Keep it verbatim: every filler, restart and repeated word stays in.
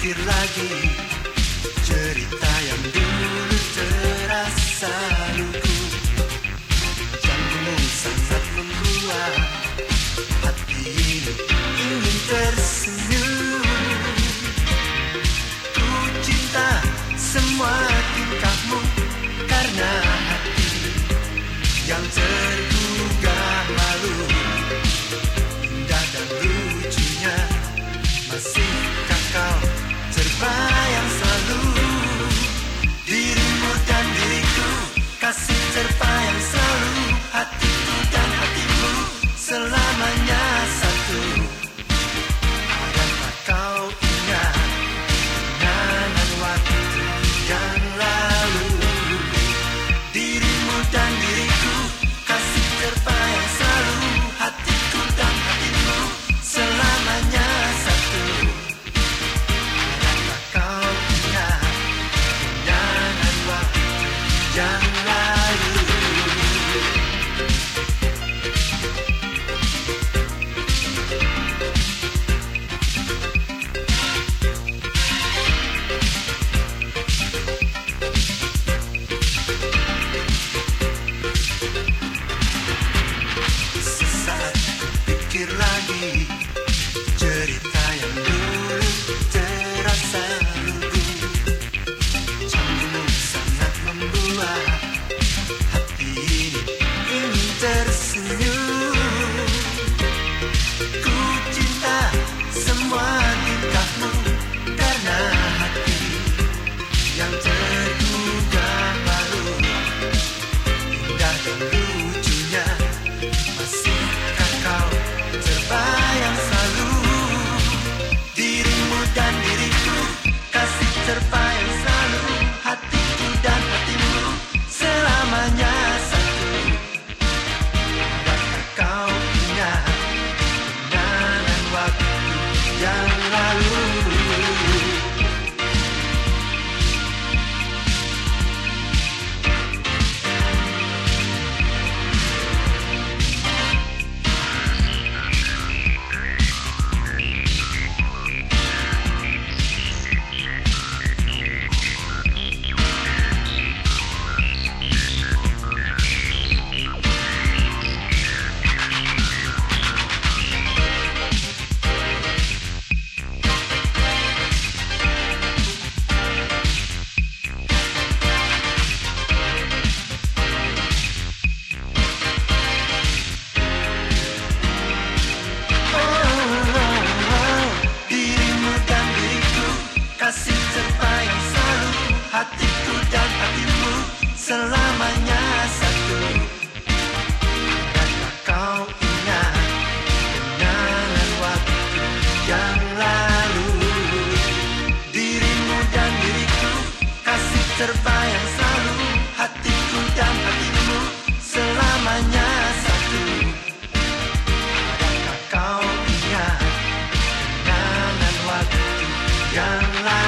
pikir lagi cerita yang dulu terasa lugu. Janjimu sangat membuat hati ini ingin tersenyum. Ku cinta semua tingkahmu karena hati yang tergugah malu. Indah dan lucunya, masihkah kau terbayang selalu? Dirimu dan diriku, kasih terbayang selalu. Hatiku dan hatimu, selamanya satu. Adakah kau ingat kenangan waktu yang lalu? Dirimu dan diriku, kasih terbayang selalu. Hatiku dan hatimu, selamanya satu. Adakah kau ingat kenangan waktu yang lalu? Sesaat pikir lagi cerita yang dulu terasa lugu. Janjimu sangat membuat hati ini ingin tersenyum. Ku cinta semua tingkahmu karena hati yang tergugah malu. Indah dan lucunya, masihkah kau terbayang selalu? Dirimu dan diriku, kasih terbayang selalu. Hatiku dan hatimu, selamanya satu. Adakah kau ingat kenangan waktu yang lalu? Kasih terbayang selalu. Hatiku dan hatimu, selamanya satu. Adakah kau ingat kenangan waktu yang lalu? Dirimu dan diriku, kasih terbayang selalu. Hatiku dan hatimu, selamanya satu. Adakah kau ingat kenangan waktu yang lalu?